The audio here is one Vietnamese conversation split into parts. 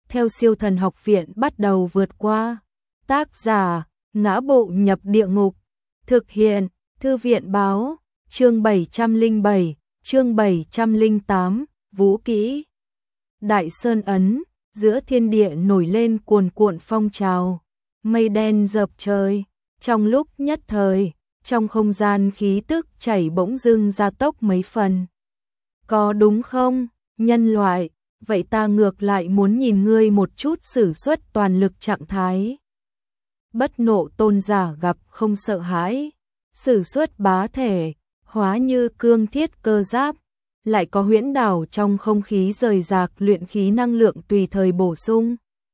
theo Siêu Thần Học Viện bắt đầu vượt qua. Tác giả: Ngã Bộ Nhập Địa Ngục. Thực hiện: Thư viện báo. Chương 707, chương 708, Vũ Kỹ. Đại Sơn Ấn, giữa thiên địa nổi lên cuồn cuộn phong trào, mây đen dợp trời. Trong lúc nhất thời, trong không gian khí tức chảy bỗng dưng gia tốc mấy phần. Có đúng không, nhân loại? Vậy ta ngược lại muốn nhìn ngươi một chút sử xuất toàn lực trạng thái. Bất Nộ Tôn giả gặp không sợ hãi, sử xuất bá thể, hóa như cương thiết cơ giáp, lại có huyễn đảo trong không khí rời rạc luyện khí năng lượng tùy thời bổ sung.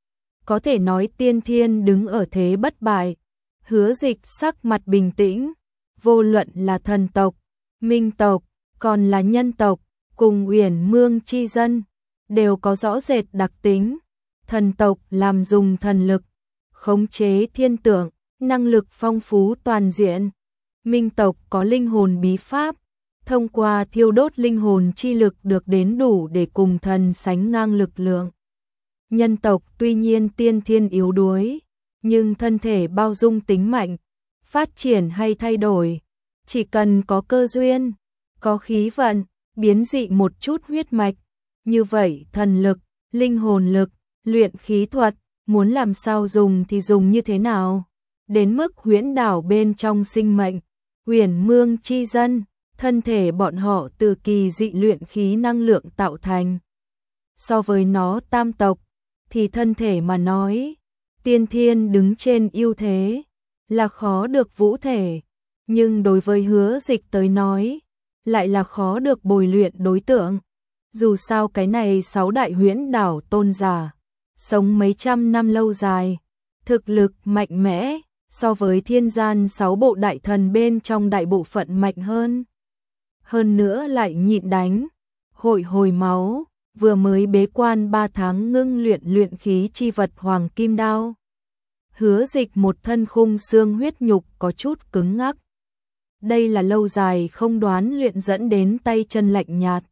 Có thể nói tiên thiên đứng ở thế bất bại. Hứa Dịch sắc mặt bình tĩnh, vô luận là thần tộc, minh tộc, còn là nhân tộc, cùng Uyển Mương chi dân, đều có rõ rệt đặc tính. Thần tộc làm dùng thần lực, khống chế thiên tượng, năng lực phong phú toàn diện. Minh tộc có linh hồn bí pháp, thông qua thiêu đốt linh hồn chi lực được đến đủ để cùng thần sánh ngang lực lượng. Nhân tộc tuy nhiên tiên thiên yếu đuối, nhưng thân thể bao dung tính mạnh, phát triển hay thay đổi, chỉ cần có cơ duyên, có khí vận, biến dị một chút huyết mạch, như vậy thần lực, linh hồn lực, luyện khí thuật, muốn làm sao dùng thì dùng như thế nào. Đến mức huyễn đảo bên trong sinh mệnh, Uyển Mương chi dân, thân thể bọn họ từ kỳ dị luyện khí năng lượng tạo thành. So với nó tam tộc, thì thân thể mà nói, tiên thiên đứng trên ưu thế, là khó được vũ thể, nhưng đối với Hứa Dịch tới nói, lại là khó được bồi luyện đối tượng. Dù sao cái này 6 đại huyễn đảo tôn giả, sống mấy trăm năm lâu dài, thực lực mạnh mẽ, so với thiên gian 6 bộ đại thần bên trong đại bộ phận mạnh hơn. Hơn nữa lại nhịn đánh, hồi máu, vừa mới bế quan 3 tháng ngưng luyện khí chi vật Hoàng Kim Đao. Hứa Dịch một thân khung xương huyết nhục có chút cứng ngắc. Đây là lâu dài không đoán luyện dẫn đến tay chân lạnh nhạt.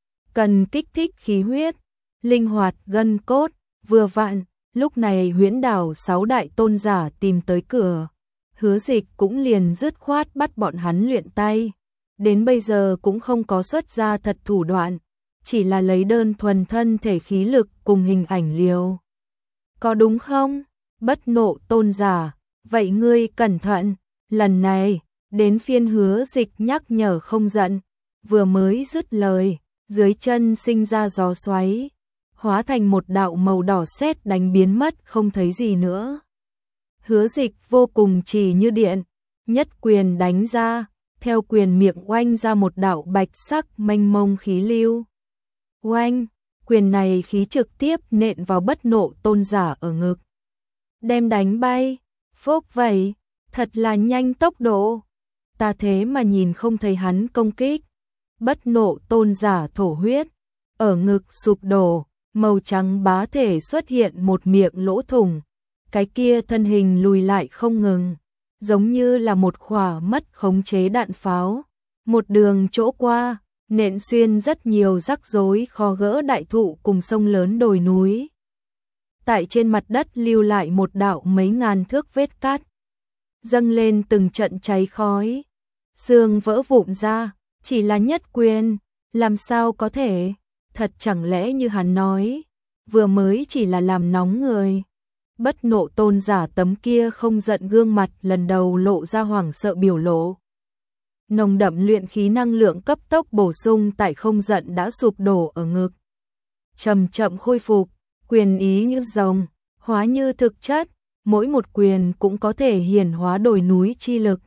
Cần kích thích khí huyết, linh hoạt gân cốt, vừa vặn, lúc này huyễn đảo 6 đại tôn giả tìm tới cửa. Hứa Dịch cũng liền dứt khoát bắt bọn hắn luyện tay. Đến bây giờ cũng không có xuất ra thật thủ đoạn, chỉ là lấy đơn thuần thân thể khí lực cùng hình ảnh liều. Có đúng không? Bất Nộ Tôn giả, vậy ngươi cẩn thận, lần này, đến phiên Hứa Dịch nhắc nhở không giận, vừa mới dứt lời, dưới chân sinh ra gió xoáy, hóa thành một đạo màu đỏ sét đánh biến mất không thấy gì nữa. Hứa Dịch vô cùng chỉ như điện, nhất quyền đánh ra, theo quyền miệng oanh ra một đạo bạch sắc mênh mông khí lưu. Oanh, quyền này khí trực tiếp nện vào Bất Nộ Tôn giả ở ngực, đem đánh bay. Phốc vậy, thật là nhanh tốc độ, ta thế mà nhìn không thấy hắn công kích. Bất Nộ Tôn giả thổ huyết, ở ngực sụp đổ, màu trắng bá thể xuất hiện một miệng lỗ thủng, cái kia thân hình lùi lại không ngừng, giống như là một quả mất khống chế đạn pháo, một đường chỗ qua, nện xuyên rất nhiều rắc rối khó gỡ đại thụ cùng sông lớn đồi núi. Tại trên mặt đất lưu lại một đạo mấy ngàn thước vết cát, dâng lên từng trận cháy khói, xương vỡ vụn ra, chỉ là nhất quyền, làm sao có thể, thật chẳng lẽ như hắn nói, vừa mới chỉ là làm nóng người. Bất Nộ Tôn giả tấm kia không giận gương mặt lần đầu lộ ra hoảng sợ biểu lộ. Nồng đậm luyện khí năng lượng cấp tốc bổ sung tại không giận đã sụp đổ ở ngực. Chậm chậm khôi phục, quyền ý như rồng, hóa như thực chất, mỗi một quyền cũng có thể hiển hóa đồi núi chi lực.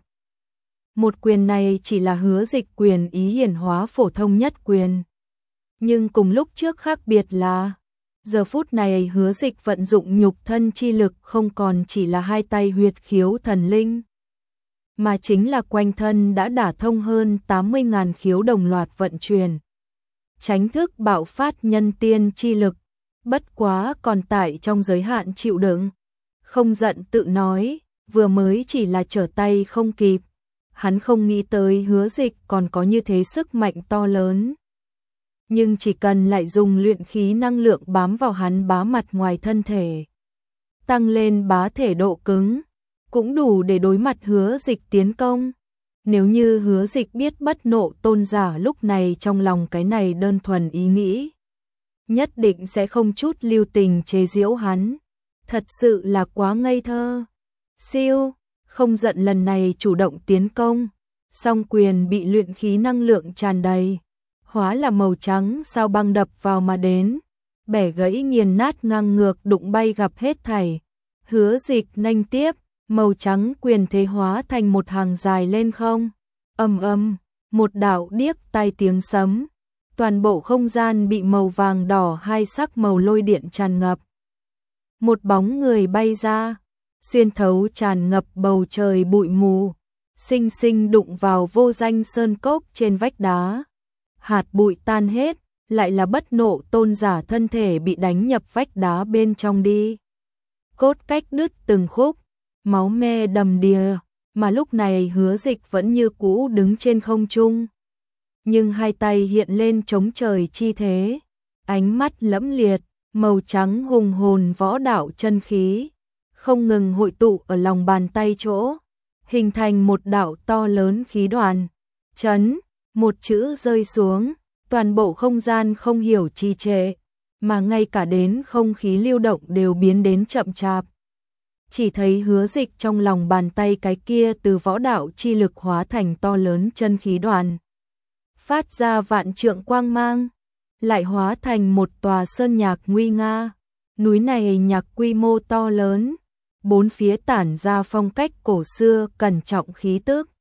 Một quyền này chỉ là Hứa Dịch quyền ý hiển hóa phổ thông nhất quyền. Nhưng cùng lúc trước khác biệt là, giờ phút này Hứa Dịch vận dụng nhục thân chi lực không còn chỉ là hai tay huyệt khiếu thần linh, mà chính là quanh thân đã đả thông hơn 80.000 khiếu đồng loạt vận chuyển. Tránh thức bạo phát nhân tiên chi lực, bất quá còn tại trong giới hạn chịu đựng. Không giận tự nói, vừa mới chỉ là trở tay không kịp. Hắn không nghĩ tới Hứa Dịch còn có như thế sức mạnh to lớn. nhưng chỉ cần lại dùng luyện khí năng lượng bám vào hắn bá mặt ngoài thân thể, tăng lên bá thể độ cứng, cũng đủ để đối mặt Hứa Dịch tiến công. Nếu như Hứa Dịch biết Bất Nộ Tôn giả lúc này trong lòng cái này đơn thuần ý nghĩ, nhất định sẽ không chút lưu tình chế giễu hắn. Thật sự là quá ngây thơ. Siêu, không giận lần này chủ động tiến công, song quyền bị luyện khí năng lượng tràn đầy, hóa là màu trắng sao băng đập vào mà đến, bẻ gãy nghiền nát ngang ngược đụng bay gặp hết thảy. Hứa Dịch nghênh tiếp, màu trắng quyền thế hóa thành một hàng dài lên không. Ầm ầm, một đạo điếc tai tiếng sấm, toàn bộ không gian bị màu vàng đỏ hai sắc màu lôi điện tràn ngập. Một bóng người bay ra, xuyên thấu tràn ngập bầu trời bụi mù, xinh xinh đụng vào vô danh sơn cốc trên vách đá. Hạt bụi tan hết, lại là Bất Nộ Tôn giả thân thể bị đánh nhập vách đá bên trong đi. Cốt cách đứt từng khúc, máu me đầm đìa, mà lúc này Hứa Dịch vẫn như cũ đứng trên không trung. Nhưng hai tay hiện lên chống trời chi thế, ánh mắt lẫm liệt, màu trắng hùng hồn võ đạo chân khí, không ngừng hội tụ ở lòng bàn tay chỗ, hình thành một đạo to lớn khí đoàn. Chấn, một chữ rơi xuống, toàn bộ không gian không hiểu trì trệ, mà ngay cả đến không khí lưu động đều biến đến chậm chạp. Chỉ thấy Hứa Dịch trong lòng bàn tay cái kia từ võ đạo chi lực hóa thành to lớn chân khí đoàn, phát ra vạn trượng quang mang, lại hóa thành một tòa sơn nhạc nguy nga. Núi này nhạc quy mô to lớn, bốn phía tản ra phong cách cổ xưa cẩn trọng khí tức.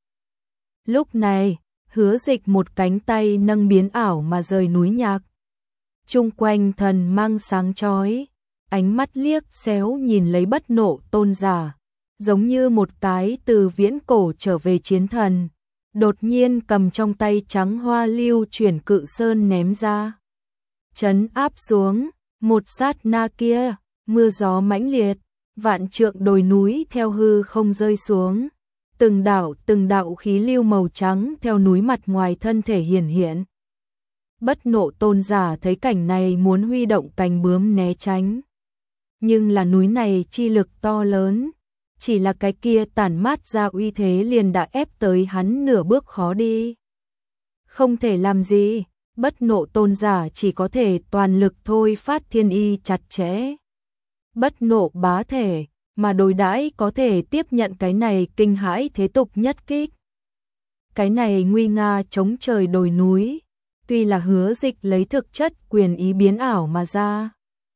Lúc này, Hứa Dịch một cánh tay nâng biến ảo mà rời núi nhạc. Chung quanh thần mang sáng chói, ánh mắt liếc xéo nhìn lấy Bất Nộ Tôn giả, giống như một cái từ viễn cổ trở về chiến thần, đột nhiên cầm trong tay trắng hoa lưu chuyển cự sơn ném ra. Chấn áp xuống, một sát na kia, mưa gió mãnh liệt, vạn trượng đồi núi theo hư không rơi xuống, từng đạo khí lưu màu trắng theo núi mặt ngoài thân thể hiển hiện. Bất Nộ Tôn giả thấy cảnh này muốn huy động cánh bướm né tránh, nhưng là núi này chi lực to lớn, chỉ là cái kia tản mát ra uy thế liền đã ép tới hắn nửa bước khó đi. Không thể làm gì, Bất Nộ Tôn giả chỉ có thể toàn lực thôi phát thiên y chặt chẽ. Bất nộ bá thể, mà đối đãi có thể tiếp nhận cái này kinh hãi thế tục nhất kích. Cái này nguy nga chống trời đồi núi, tuy là Hứa Dịch lấy thực chất quyền ý biến ảo mà ra,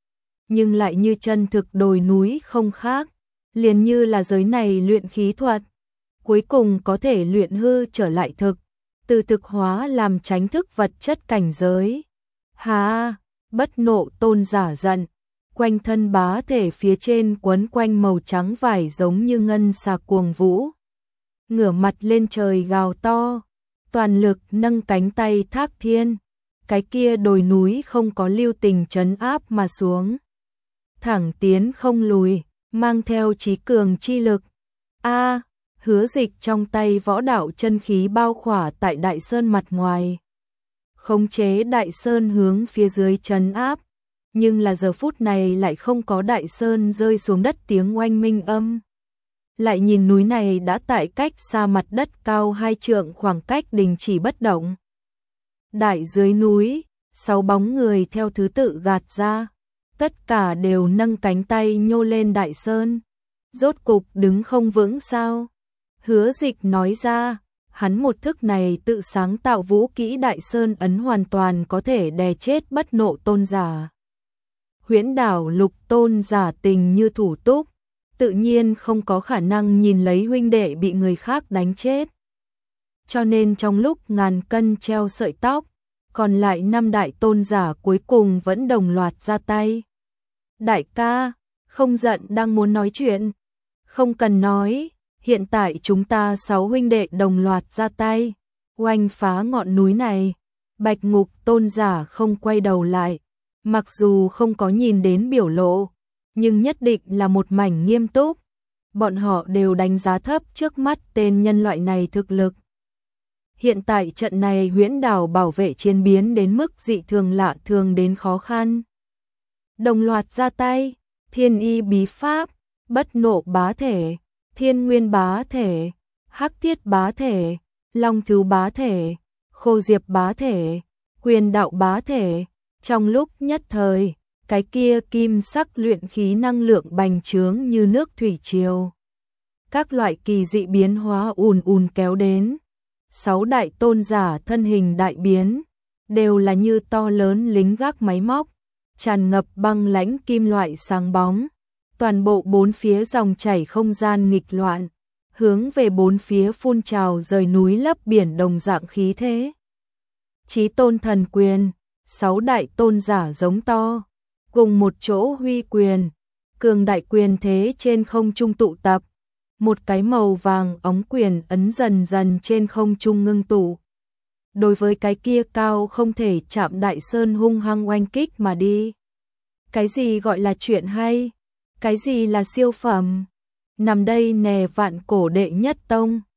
nhưng lại như chân thực đồi núi không khác, liền như là giới này luyện khí thuật, cuối cùng có thể luyện hư trở lại thực, từ thực hóa làm chánh thức vật chất cảnh giới. Hà, Bất Nộ Tôn giả giận, quanh thân bá thể phía trên quấn quanh màu trắng vải giống như ngân xà cuồng vũ, ngửa mặt lên trời gào to, toàn lực nâng cánh tay thác thiên, cái kia đồi núi không có lưu tình trấn áp mà xuống, thẳng tiến không lùi, mang theo chí cường chi lực. A, Hứa Dịch trong tay võ đạo chân khí bao khỏa tại đại sơn mặt ngoài, khống chế đại sơn hướng phía dưới trấn áp, nhưng là giờ phút này lại không có đại sơn rơi xuống đất tiếng oanh minh âm. Lại nhìn núi này đã tại cách xa mặt đất cao 2 trượng khoảng cách đình chỉ bất động. Đại dưới núi, 6 bóng người theo thứ tự gạt ra, tất cả đều nâng cánh tay nhô lên đại sơn. Rốt cục đứng không vững sao? Hứa Dịch nói ra, hắn một thức này tự sáng tạo vũ kỹ đại sơn ấn hoàn toàn có thể đè chết Bất Nộ Tôn giả. Huyễn Đảo Lục Tôn giả tình như thủ túc, tự nhiên không có khả năng nhìn lấy huynh đệ bị người khác đánh chết. Cho nên trong lúc ngàn cân treo sợi tóc, còn lại 5 đại tôn giả cuối cùng vẫn đồng loạt ra tay. Đại ca, không giận đang muốn nói chuyện. Không cần nói, hiện tại chúng ta 6 huynh đệ đồng loạt ra tay, oanh phá ngọn núi này. Bạch Ngục Tôn giả không quay đầu lại, mặc dù không có nhìn đến biểu lộ, nhưng nhất định là một mảnh nghiêm túc. Bọn họ đều đánh giá thấp trước mắt tên nhân loại này thực lực. Hiện tại trận này Huyễn Đảo bảo vệ chiến biến đến mức dị thường lạ thường đến khó khăn. Đồng loạt ra tay, Thiên Y bí pháp, Bất Nộ bá thể, Thiên Nguyên bá thể, Hắc Thiết bá thể, Long Thú bá thể, Khô Diệp bá thể, Quyền Đạo bá thể. Trong lúc nhất thời, cái kia kim sắc luyện khí năng lượng bành trướng như nước thủy triều. Các loại kỳ dị biến hóa ùn ùn kéo đến. 6 đại tôn giả thân hình đại biến, đều là như to lớn lính gác máy móc, tràn ngập băng lãnh kim loại sáng bóng. Toàn bộ bốn phía dòng chảy không gian nghịch loạn, hướng về bốn phía phun trào rời núi lấp biển đồng dạng khí thế. Chí tôn thần quyền, 6 đại tôn giả giống to, cùng một chỗ huy quyền, cường đại quyền thế trên không trung tụ tập. Một cái màu vàng óng quyền ấn dần dần trên không trung ngưng tụ. Đối với cái kia cao không thể chạm đại sơn hung hăng oanh kích mà đi. Cái gì gọi là chuyện hay? Cái gì là siêu phẩm? Nằm đây nè vạn cổ đệ nhất tông.